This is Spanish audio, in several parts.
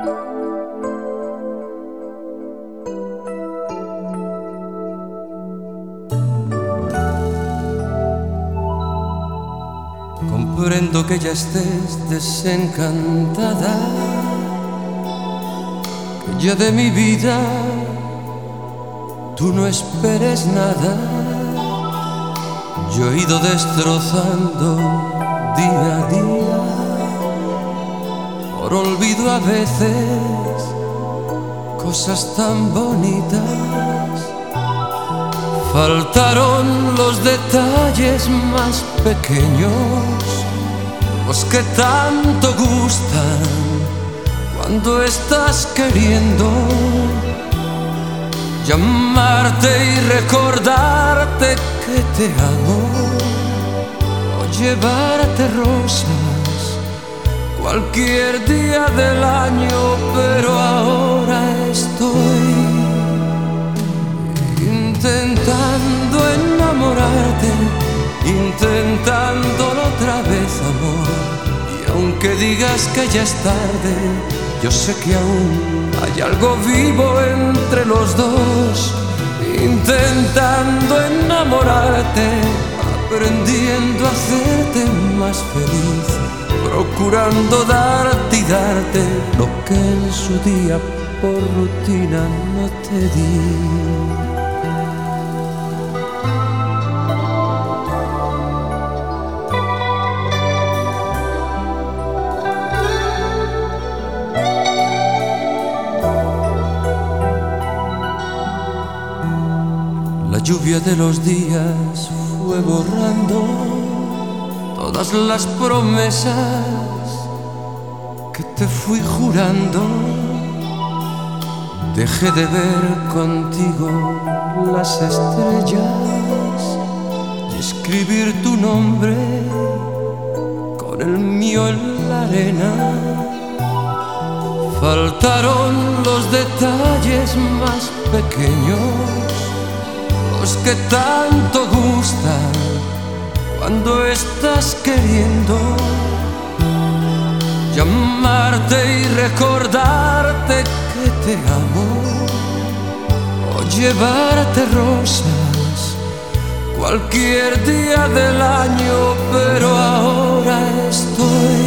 Comprendo que ya estés desencantada, que ya de mi vida tú no esperes nada. Yo he ido destrozando día a día, por olvido a veces, cosas tan bonitas. Faltaron los detalles más pequeños, los que tanto gustan cuando estás queriendo llamarte y recordarte que te amo, o llevarte rosas cualquier día del año. Pero ahora estoy intentando enamorarte, intentándolo otra vez, amor. Y aunque digas que ya es tarde, yo sé que aún hay algo vivo entre los dos. Intentando enamorarte, aprendiendo a hacerte más feliz, procurando darte y darte lo que en su día por rutina no te di. La lluvia de los días fue borrando todas las promesas que te fui jurando. Dejé de ver contigo las estrellas y escribir tu nombre con el mío en la arena. Faltaron los detalles más pequeños, los que tanto gustan cuando estás queriendo llamarte y recordarte que te amo, o llevarte rosas cualquier día del año. Pero ahora estoy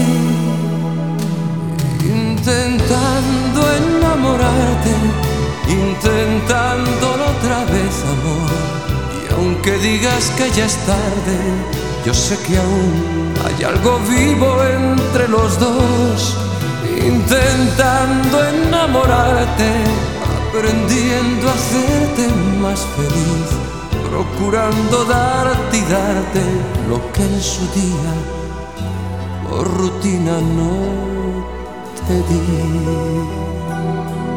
intentando enamorarte, intentándolo otra vez, amor. Y aunque digas que ya es tarde, yo sé que aún hay algo vivo entre los dos. Intentando enamorarte, aprendiendo a hacerte más feliz, procurando darte y darte lo que en su día por rutina no te di.